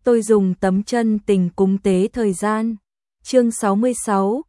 Tôi dùng tấm chân tình cúng tế thời gian. Chương 66,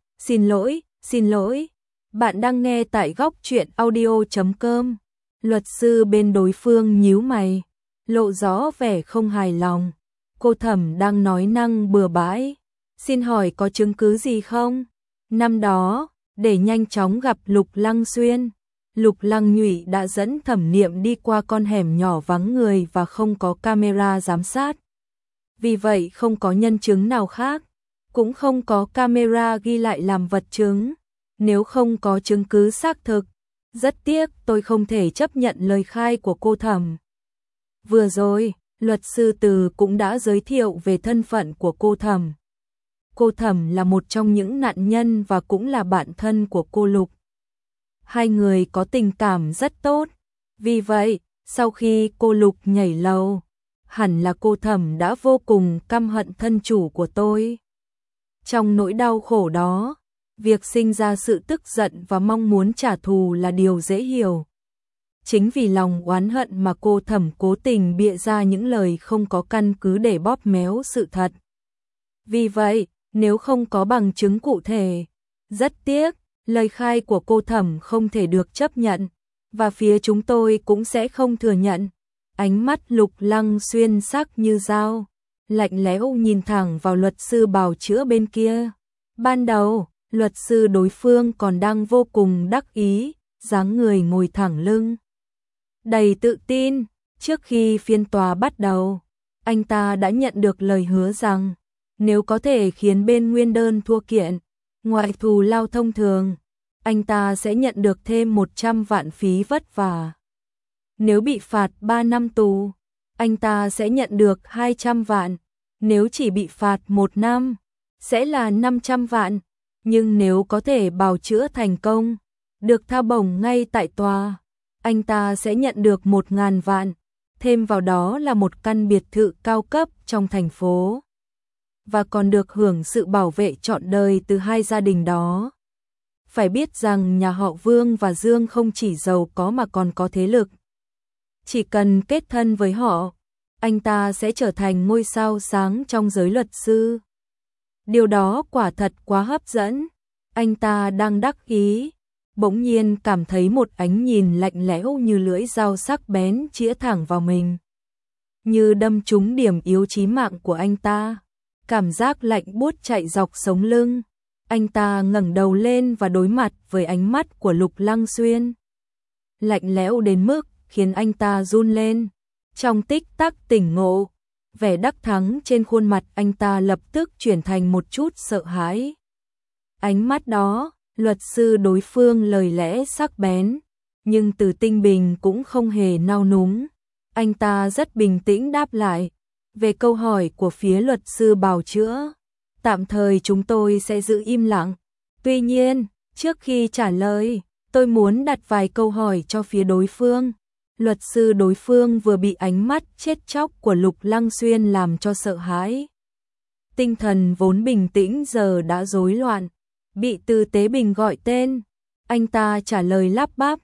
xin lỗi. Bạn đang nghe tại góc truyện audio.com. Luật sư bên đối phương nhíu mày, lộ rõ vẻ không hài lòng. Cô Thẩm đang nói năng bừa bãi. Xin hỏi có chứng cứ gì không? Năm đó, để nhanh chóng gặp Lục Lăng Xuyên, Lục Lăng Nhụy đã dẫn Thẩm Niệm đi qua con hẻm nhỏ vắng người và không có camera giám sát. Vì vậy không có nhân chứng nào khác, cũng không có camera ghi lại làm vật chứng. Nếu không có chứng cứ xác thực, rất tiếc tôi không thể chấp nhận lời khai của cô Thẩm. Vừa rồi, luật sư Từ cũng đã giới thiệu về thân phận của cô Thẩm. Cô Thẩm là một trong những nạn nhân và cũng là bạn thân của cô Lục. Hai người có tình cảm rất tốt. Vì vậy, sau khi cô Lục nhảy lầu, hẳn là cô Thẩm đã vô cùng căm hận thân chủ của tôi. Trong nỗi đau khổ đó, việc sinh ra sự tức giận và mong muốn trả thù là điều dễ hiểu. Chính vì lòng oán hận mà cô Thẩm cố tình bịa ra những lời không có căn cứ để bóp méo sự thật. Vì vậy, nếu không có bằng chứng cụ thể, rất tiếc, lời khai của cô Thẩm không thể được chấp nhận, và phía chúng tôi cũng sẽ không thừa nhận. Ánh mắt Lục Lăng Xuyên sắc như dao, lạnh lẽo nhìn thẳng vào luật sư bào chữa bên kia. Ban đầu, luật sư đối phương còn đang vô cùng đắc ý, dáng người ngồi thẳng lưng, đầy tự tin. Trước khi phiên tòa bắt đầu, anh ta đã nhận được lời hứa rằng nếu có thể khiến bên nguyên đơn thua kiện, ngoài thù lao thông thường, anh ta sẽ nhận được thêm 100 vạn phí vất vả. Nếu bị phạt 3 năm tù, anh ta sẽ nhận được 200 vạn. Nếu chỉ bị phạt 1 năm, sẽ là 500 vạn. Nhưng nếu có thể bào chữa thành công, được tha bổng ngay tại tòa, anh ta sẽ nhận được 1.000 vạn. Thêm vào đó là một căn biệt thự cao cấp trong thành phố. Và còn được hưởng sự bảo vệ trọn đời từ hai gia đình đó. Phải biết rằng nhà họ Vương và Dương không chỉ giàu có mà còn có thế lực. Chỉ cần kết thân với họ, anh ta sẽ trở thành ngôi sao sáng trong giới luật sư. Điều đó quả thật quá hấp dẫn. Anh ta đang đắc ý, bỗng nhiên cảm thấy một ánh nhìn lạnh lẽo như lưỡi dao sắc bén chĩa thẳng vào mình, như đâm trúng điểm yếu chí mạng của anh ta. Cảm giác lạnh buốt chạy dọc sống lưng. Anh ta ngẩng đầu lên và đối mặt với ánh mắt của Lục Lăng Xuyên. Lạnh lẽo đến mức khiến anh ta run lên. Trong tích tắc tỉnh ngộ, vẻ đắc thắng trên khuôn mặt anh ta lập tức chuyển thành một chút sợ hãi. Ánh mắt đó, luật sư đối phương lời lẽ sắc bén, nhưng Từ Tinh Bình cũng không hề nao núng. Anh ta rất bình tĩnh đáp lại. Về câu hỏi của phía luật sư bào chữa, tạm thời chúng tôi sẽ giữ im lặng. Tuy nhiên, trước khi trả lời, tôi muốn đặt vài câu hỏi cho phía đối phương. Luật sư đối phương vừa bị ánh mắt chết chóc của Lục Lăng Xuyên làm cho sợ hãi. Tinh thần vốn bình tĩnh giờ đã rối loạn, bị Từ Tế Bình gọi tên. Anh ta trả lời lắp bắp.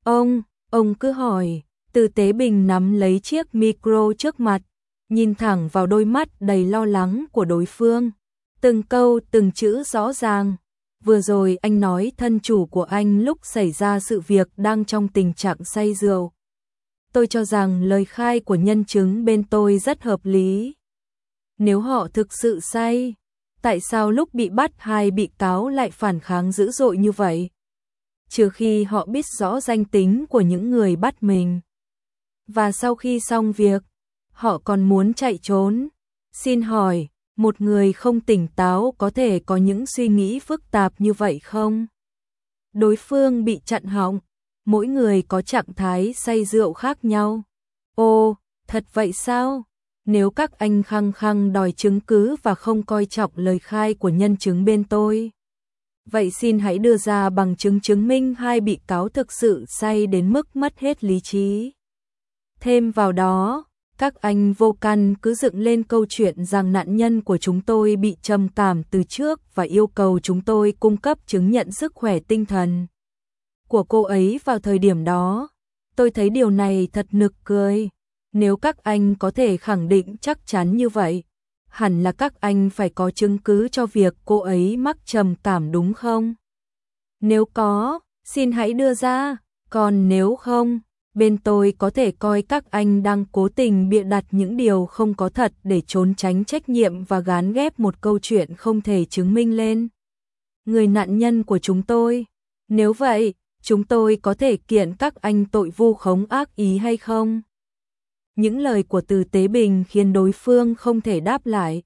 Ông cứ hỏi. Từ Tế Bình nắm lấy chiếc micro trước mặt, nhìn thẳng vào đôi mắt đầy lo lắng của đối phương. Từng câu từng chữ rõ ràng. Vừa rồi anh nói thân chủ của anh lúc xảy ra sự việc đang trong tình trạng say rượu. Tôi cho rằng lời khai của nhân chứng bên tôi rất hợp lý. Nếu họ thực sự say, tại sao lúc bị bắt hai bị cáo lại phản kháng dữ dội như vậy? Trừ khi họ biết rõ danh tính của những người bắt mình. Và sau khi xong việc, họ còn muốn chạy trốn. Xin hỏi, một người không tỉnh táo có thể có những suy nghĩ phức tạp như vậy không? Đối phương bị chặn họng, mỗi người có trạng thái say rượu khác nhau. Ồ, thật vậy sao? Nếu các anh khăng khăng đòi chứng cứ và không coi trọng lời khai của nhân chứng bên tôi, vậy xin hãy đưa ra bằng chứng chứng minh hai bị cáo thực sự say đến mức mất hết lý trí. Thêm vào đó, các anh vô căn cứ dựng lên câu chuyện rằng nạn nhân của chúng tôi bị trầm cảm từ trước và yêu cầu chúng tôi cung cấp chứng nhận sức khỏe tinh thần của cô ấy vào thời điểm đó. Tôi thấy điều này thật nực cười. Nếu các anh có thể khẳng định chắc chắn như vậy, hẳn là các anh phải có chứng cứ cho việc cô ấy mắc trầm cảm đúng không? Nếu có, xin hãy đưa ra, còn nếu không, bên tôi có thể coi các anh đang cố tình bịa đặt những điều không có thật để trốn tránh trách nhiệm và gán ghép một câu chuyện không thể chứng minh lên người nạn nhân của chúng tôi. Nếu vậy, chúng tôi có thể kiện các anh tội vu khống ác ý hay không? Những lời của Từ Tế Bình khiến đối phương không thể đáp lại.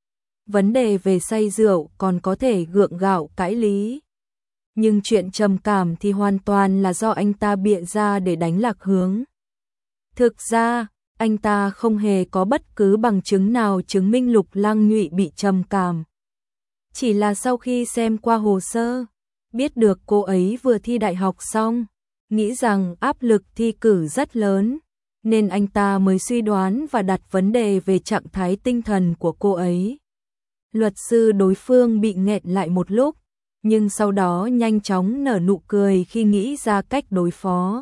Vấn đề về say rượu còn có thể gượng gạo cãi lý. Nhưng chuyện trầm cảm thì hoàn toàn là do anh ta bịa ra để đánh lạc hướng. Thực ra, anh ta không hề có bất cứ bằng chứng nào chứng minh Lục Lăng Nhụy bị trầm cảm. Chỉ là sau khi xem qua hồ sơ, biết được cô ấy vừa thi đại học xong, nghĩ rằng áp lực thi cử rất lớn, nên anh ta mới suy đoán và đặt vấn đề về trạng thái tinh thần của cô ấy. Luật sư đối phương bị nghẹn lại một lúc, nhưng sau đó nhanh chóng nở nụ cười khi nghĩ ra cách đối phó.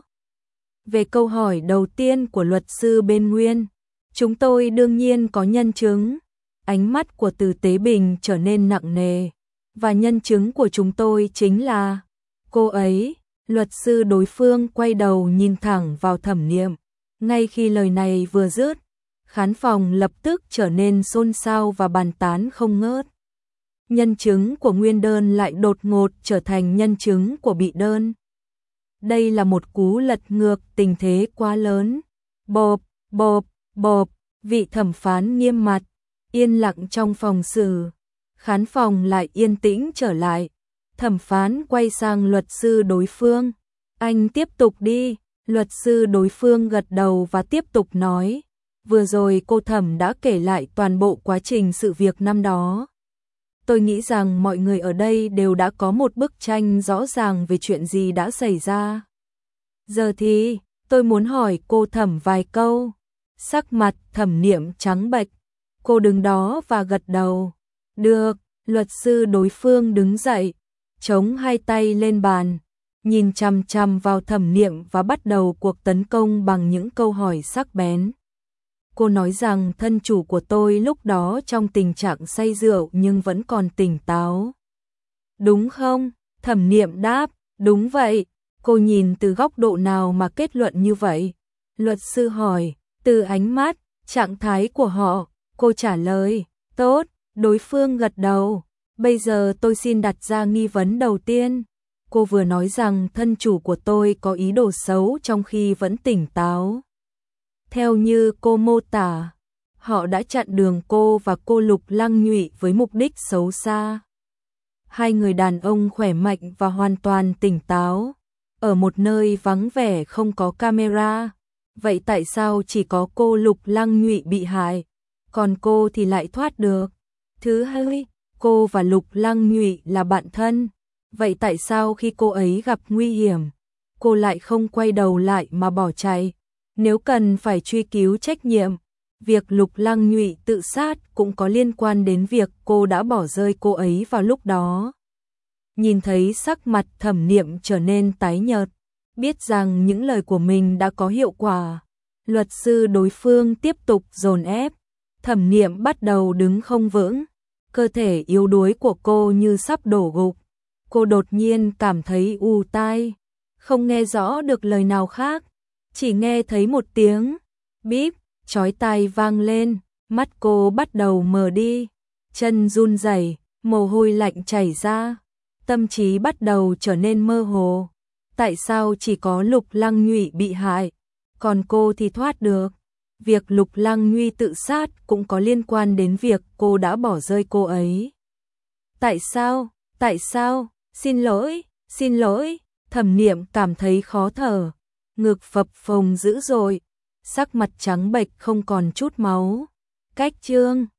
Về câu hỏi đầu tiên của luật sư bên Nguyên, chúng tôi đương nhiên có nhân chứng. Ánh mắt của Từ Tế Bình trở nên nặng nề, và nhân chứng của chúng tôi chính là cô ấy. Luật sư đối phương quay đầu nhìn thẳng vào Thẩm Niệm. Ngay khi lời này vừa dứt, khán phòng lập tức trở nên xôn xao và bàn tán không ngớt. Nhân chứng của nguyên đơn lại đột ngột trở thành nhân chứng của bị đơn. Đây là một cú lật ngược tình thế quá lớn. Bộp, bộp, bộp, vị thẩm phán nghiêm mặt, yên lặng trong phòng xử. Khán phòng lại yên tĩnh trở lại. Thẩm phán quay sang luật sư đối phương. Anh tiếp tục đi. Luật sư đối phương gật đầu và tiếp tục nói. Vừa rồi cô Thẩm đã kể lại toàn bộ quá trình sự việc năm đó. Tôi nghĩ rằng mọi người ở đây đều đã có một bức tranh rõ ràng về chuyện gì đã xảy ra. Giờ thì, tôi muốn hỏi cô Thẩm vài câu. Sắc mặt Thẩm Niệm trắng bệch. Cô đứng đó và gật đầu. Được, luật sư đối phương đứng dậy, chống hai tay lên bàn, nhìn chằm chằm vào Thẩm Niệm và bắt đầu cuộc tấn công bằng những câu hỏi sắc bén. Cô nói rằng thân chủ của tôi lúc đó trong tình trạng say rượu nhưng vẫn còn tỉnh táo. Đúng không? Thẩm Niệm đáp, đúng vậy. Cô nhìn từ góc độ nào mà kết luận như vậy? Luật sư hỏi, từ ánh mắt, trạng thái của họ. Cô trả lời, tốt, đối phương gật đầu. Bây giờ tôi xin đặt ra nghi vấn đầu tiên. Cô vừa nói rằng thân chủ của tôi có ý đồ xấu trong khi vẫn tỉnh táo. Theo như cô mô tả, họ đã chặn đường cô và cô Lục Lăng Nhụy với mục đích xấu xa. Hai người đàn ông khỏe mạnh và hoàn toàn tỉnh táo, ở một nơi vắng vẻ không có camera. Vậy tại sao chỉ có cô Lục Lăng Nhụy bị hại, còn cô thì lại thoát được? Thứ hai, cô và Lục Lăng Nhụy là bạn thân. Vậy tại sao khi cô ấy gặp nguy hiểm, cô lại không quay đầu lại mà bỏ chạy? Nếu cần phải truy cứu trách nhiệm, việc Lục Lăng Nhụy tự sát cũng có liên quan đến việc cô đã bỏ rơi cô ấy vào lúc đó. Nhìn thấy sắc mặt Thẩm Niệm trở nên tái nhợt, biết rằng những lời của mình đã có hiệu quả, luật sư đối phương tiếp tục dồn ép. Thẩm Niệm bắt đầu đứng không vững, cơ thể yếu đuối của cô như sắp đổ gục. Cô đột nhiên cảm thấy ù tai, không nghe rõ được lời nào khác, chỉ nghe thấy một tiếng bíp chói tai vang lên, mắt cô bắt đầu mờ đi, chân run rẩy, mồ hôi lạnh chảy ra, tâm trí bắt đầu trở nên mơ hồ. Tại sao chỉ có Lục Lăng Nhụy bị hại, còn cô thì thoát được? Việc Lục Lăng Nhụy tự sát cũng có liên quan đến việc cô đã bỏ rơi cô ấy. Tại sao? Tại sao? Xin lỗi, Thẩm Niệm cảm thấy khó thở, ngực phập phồng dữ dội, sắc mặt trắng bệch không còn chút máu. Cách chương